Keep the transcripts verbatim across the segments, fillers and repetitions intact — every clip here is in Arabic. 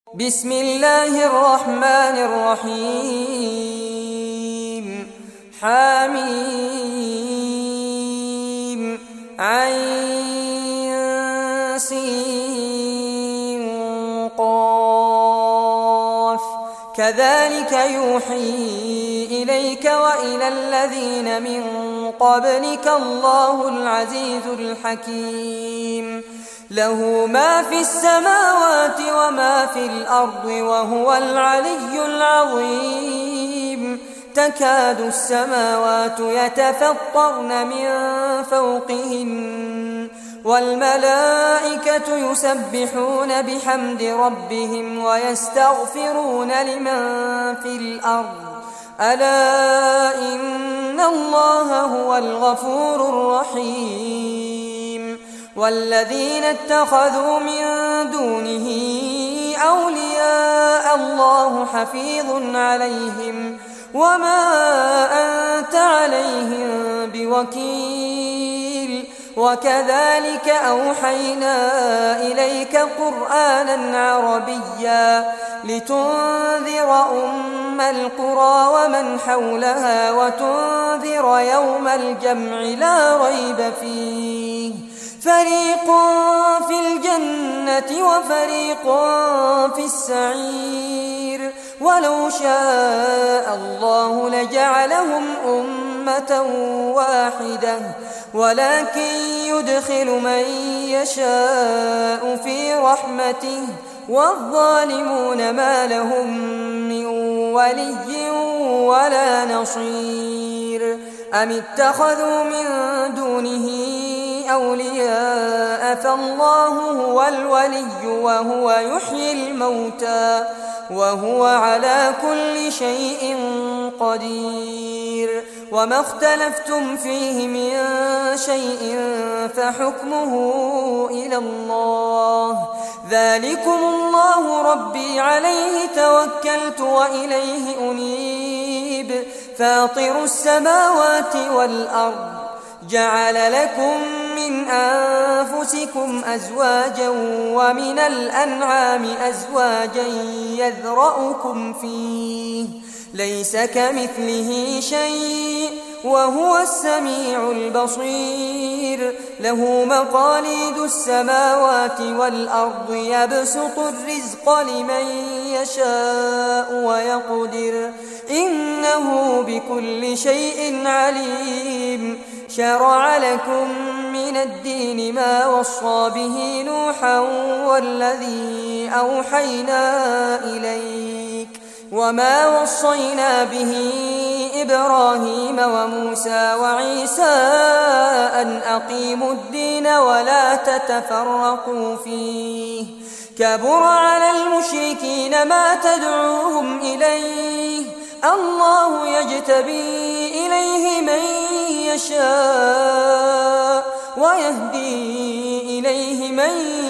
بسم الله الرحمن الرحيم حميم عين سين قاف كذلك يوحي إليك وإلى الذين من قبلك الله العزيز الحكيم له ما في السماوات وما في الأرض وهو العلي العظيم تكاد السماوات يتفطرن من فوقهن والملائكة يسبحون بحمد ربهم ويستغفرون لمن في الأرض ألا إن الله هو الغفور الرحيم والذين اتخذوا من دونه أولياء الله حفيظ عليهم وما أنت عليهم بوكيل وكذلك أوحينا إليك قرآنا عربيا لتنذر أم القرى ومن حولها وتنذر يوم الجمع لا ريب فيه فريق في الجنة وفريق في السعير ولو شاء الله لجعلهم أمة واحدة ولكن يدخل من يشاء في رحمته والظالمون ما لهم من ولي ولا نصير أم اتخذوا من دونه أولياء فالله هو الولي وهو يحيي الموتى وهو على كل شيء قدير وما اختلفتم فيه من شيء فحكمه إلى الله ذلكم الله ربي عليه توكلت وإليه أنيب فاطر السماوات والأرض جعل لكم من أنفسكم أزواجا ومن الأنعام أزواجا يذرأكم فيه ليس كمثله شيء وهو السميع البصير له مقاليد السماوات والأرض يبسط الرزق لمن يشاء ويقدر إنه بكل شيء عليم شرع لكم من الدين ما وصى به نوحا والذي أوحينا إليك وما وصينا به إبراهيم وموسى وعيسى أن أقيموا الدين ولا تتفرقوا فيه كبر على المشركين ما تدعوهم إليه الله يجتبي إليه من يشاء ويهدي إليه من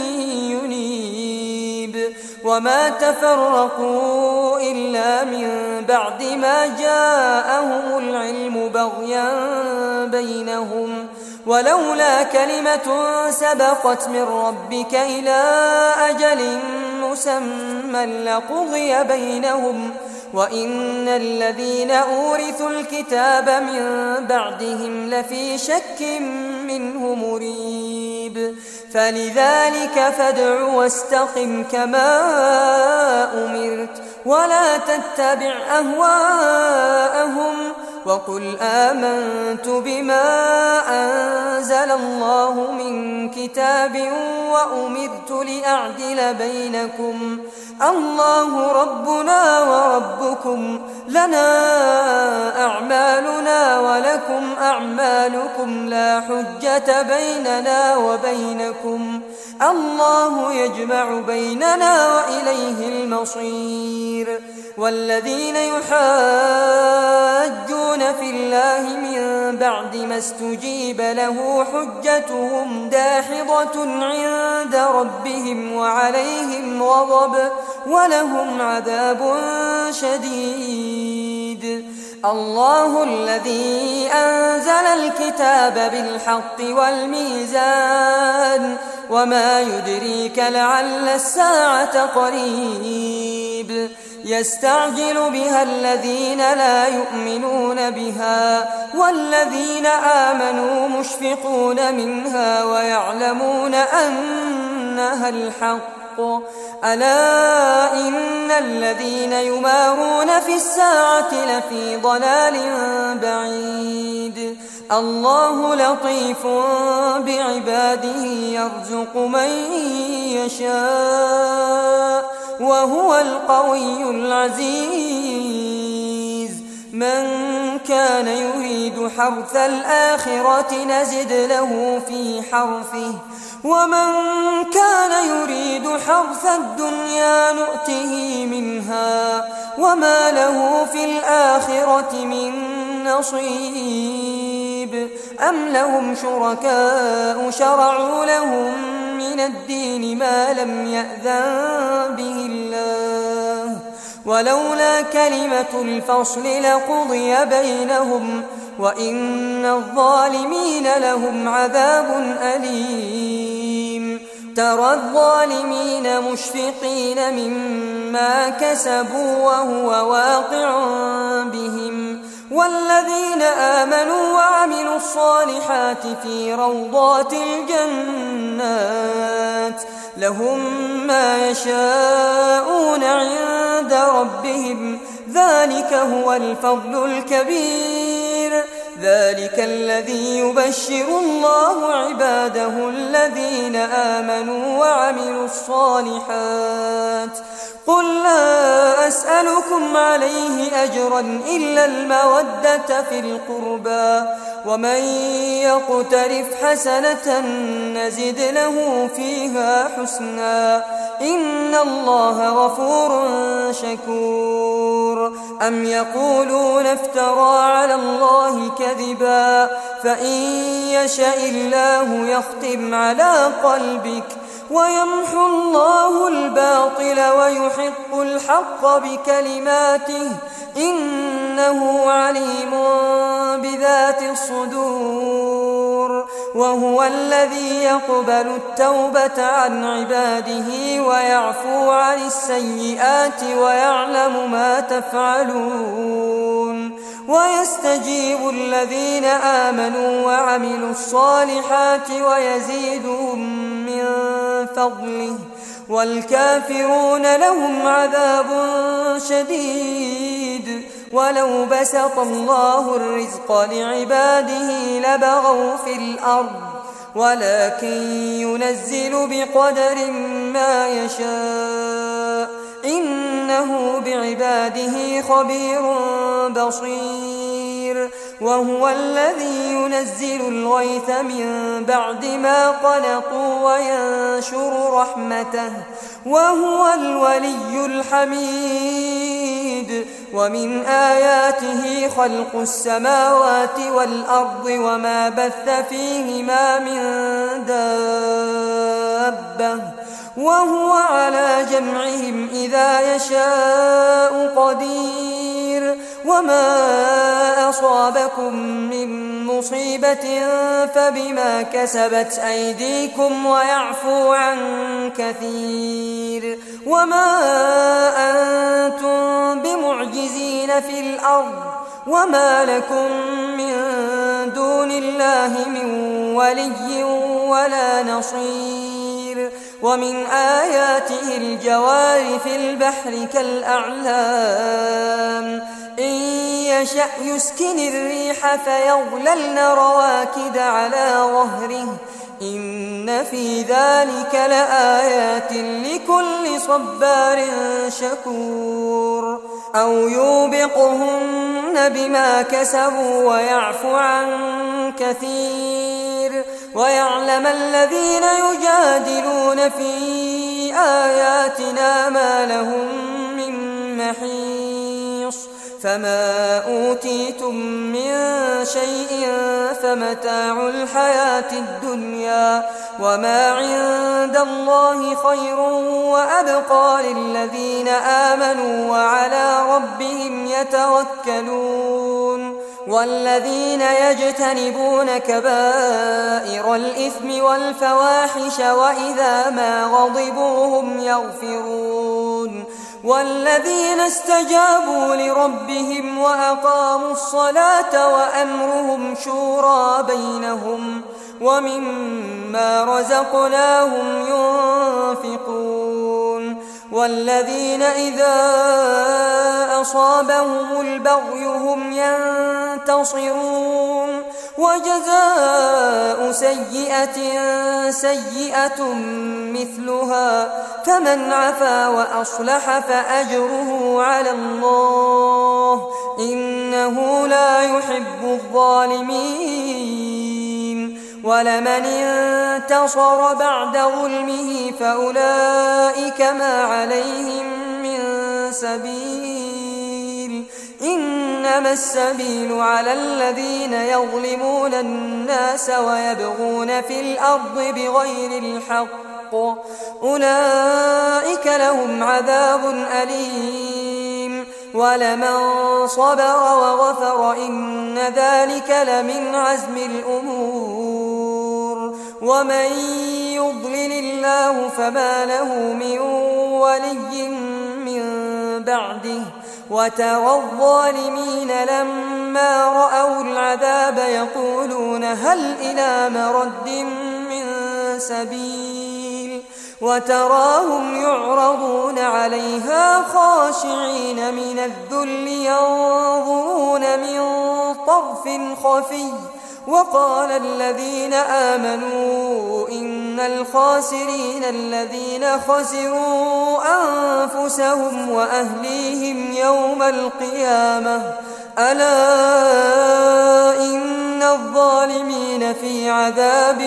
ينيب وما تفرقوا إلا من بعد ما جاءهم العلم بغيا بينهم ولولا كلمة سبقت من ربك إلى أجل مسمى لقضي بينهم وإن الذين أورثوا الكتاب من بعدهم لفي شك منه مريب فلذلك فادع واستقم كما أمرت ولا تتبع أهواءهم وقل آمنت بما أنزل الله من كتاب وأمرت لأعدل بينكم الله ربنا وربكم لنا أعمالنا ولكم أعمالكم لا حجة بيننا وبينكم الله يجمع بيننا وإليه المصير والذين يحاجون في الله من بعد ما استجيب له حجتهم داحضة عند ربهم وعليهم غضب ولهم عذاب شديد الله الذي أنزل الكتاب بالحق والميزان وما يدريك لعل الساعة قريب يستعجل بها الذين لا يؤمنون بها والذين آمنوا مشفقون منها ويعلمون أنها الحق ألا إن الذين يمارون في الساعة لفي ضلال بعيد الله لطيف بعباده يرزق من يشاء وهو القوي العزيز من كان يريد حرث الآخرة نزد له في حرثه ومن كان يريد حرث الدنيا نؤته منها وما له في الآخرة من نصيب أم لهم شركاء شرعوا لهم من الدين ما لم يأذن به الله ولولا كلمة الفصل لقضي بينهم وإن الظالمين لهم عذاب أليم ترى الظالمين مشفقين مما كسبوا وهو واقع بهم والذين آمنوا وعملوا الصالحات في روضات الجنات لهم ما يشاءون عند ربهم ذلك هو الفضل الكبير ذلك الذي يبشر الله عباده الذين آمنوا وعملوا الصالحات قل لا أسألكم عليه أجرا إلا المودة في القربى ومن يقترف حسنة نزد له فيها حسنا إن الله غفور شكور أم يقولون افترى على الله كذبا فإن يشاء الله يختم على قلبك ويمحو الله الباطل ويحق الحق بكلماته إنه عليم بذات الصدور وهو الذي يقبل التوبة عن عباده ويعفو عن السيئات ويعلم ما تفعلون ويستجيب الذين آمنوا وعملوا الصالحات ويزيدهم من فضله والكافرون لهم عذاب شديد ولو بسط الله الرزق لعباده لبغوا في الأرض ولكن ينزل بقدر ما يشاء إنه بعباده خبير بصير وهو الذي ينزل الغيث من بعد ما قنطوا وينشر رحمته وهو الولي الحميد ومن آياته خلق السماوات والأرض وما بث فيهما من دابة وهو على جمعهم إذا يشاء قدير وما أصابكم من مصيبة فبما كسبت أيديكم ويعفو عن كثير وما أنتم بمعجزين في الأرض وما لكم من دون الله من ولي ولا نصير ومن آياته الجوار في البحر كالأعلام إن يشأ يسكن الريح فيظللن رواكد على ظهره إن في ذلك لآيات لكل صبار شكور أو يوبقهن بما كسبوا ويعفو عن كثير ويعلم الذين يجادلون في آياتنا ما لهم من محيص فما أوتيتم من شيء فمتاع الحياة الدنيا وما عند الله خير وأبقى للذين آمنوا وعلى ربهم يتوكلون والذين يجتنبون كبائر الإثم والفواحش وإذا ما غضبوا هم يغفرون والذين استجابوا لربهم وأقاموا الصلاة وأمرهم شورى بينهم ومما رزقناهم ينفقون والذين إذا أصابهم البغي هم ينتصرون وجزاء سيئة سيئة مثلها فمن عفا وأصلح فأجره على الله إنه لا يحب الظالمين ولمن انتصر بعد ظلمه فأولئك ما عليهم من سبيل إنما السبيل على الذين يظلمون الناس ويبغون في الأرض بغير الحق أولئك لهم عذاب أليم ولمن صبر وغفر إن ذلك لمن عزم الأمور ومن يضلل الله فما له من ولي من بعده وترى الظالمين لما رأوا العذاب يقولون هل إلى مرد من سبيل وتراهم يعرضون عليها خاشعين من الذل ينظرون من طرف خفي وقال الذين آمنوا إن الخاسرين الذين خسروا أنفسهم وأهليهم يوم القيامة ألا إن الظالمين في عذاب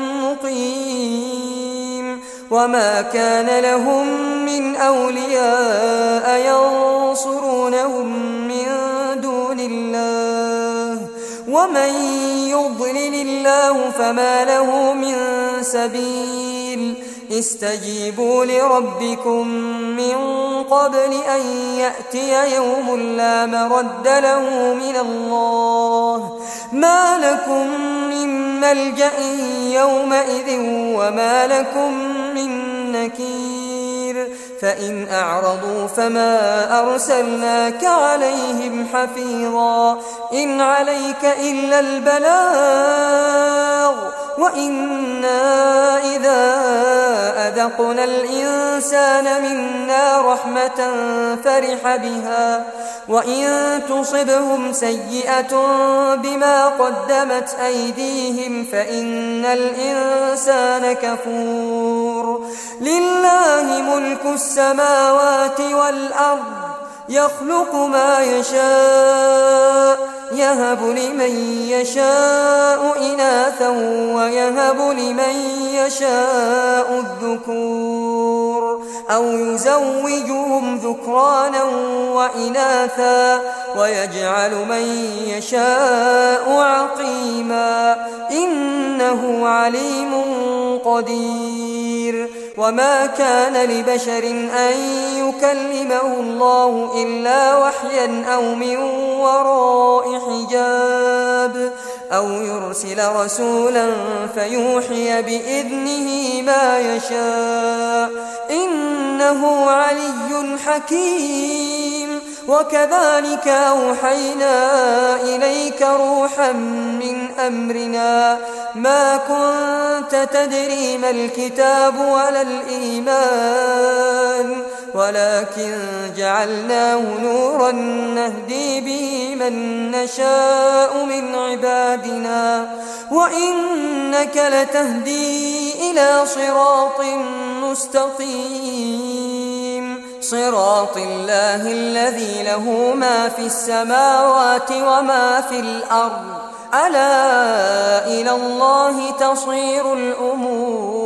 مقيم وما كان لهم من أولياء ينصرونهم من دون الله ومن يضلل الله فما له من سبيل استجيبوا لربكم من قبل أن يأتي يوم لا مرد له من الله ما لكم من ملجأ يومئذ وما لكم من نكير فإن أعرضوا فما أرسلناك عليهم حفيظا إن عليك إلا البلاغ وإنا إذا أذقنا الإنسان منا رحمة فرح بها وإن تصبهم سيئة بما قدمت أيديهم فإن الإنسان كفور لله ملك السماوات والأرض يخلق ما يشاء يهب لمن يشاء إناثا ويهب لمن يشاء الذكور أو يزوجهم ذكرانا وإناثا ويجعل من يشاء عقيما إنه عليم قدير وما كان لبشر أن يكلمه الله إلا وحيا أو من وراء حجاب أو يرسل رسولا فيوحي بإذنه ما يشاء إنه علي حكيم وكذلك أوحينا إليك روحا من أمرنا ما كنت تدري ما الكتاب ولا الإيمان ولكن جعلناه نورا نهدي به من نشاء من عبادنا وإنك لتهدي إلى صراط مستقيم صراط الله الذي له ما في السماوات وما في الأرض ألا إلى الله تصير الأمور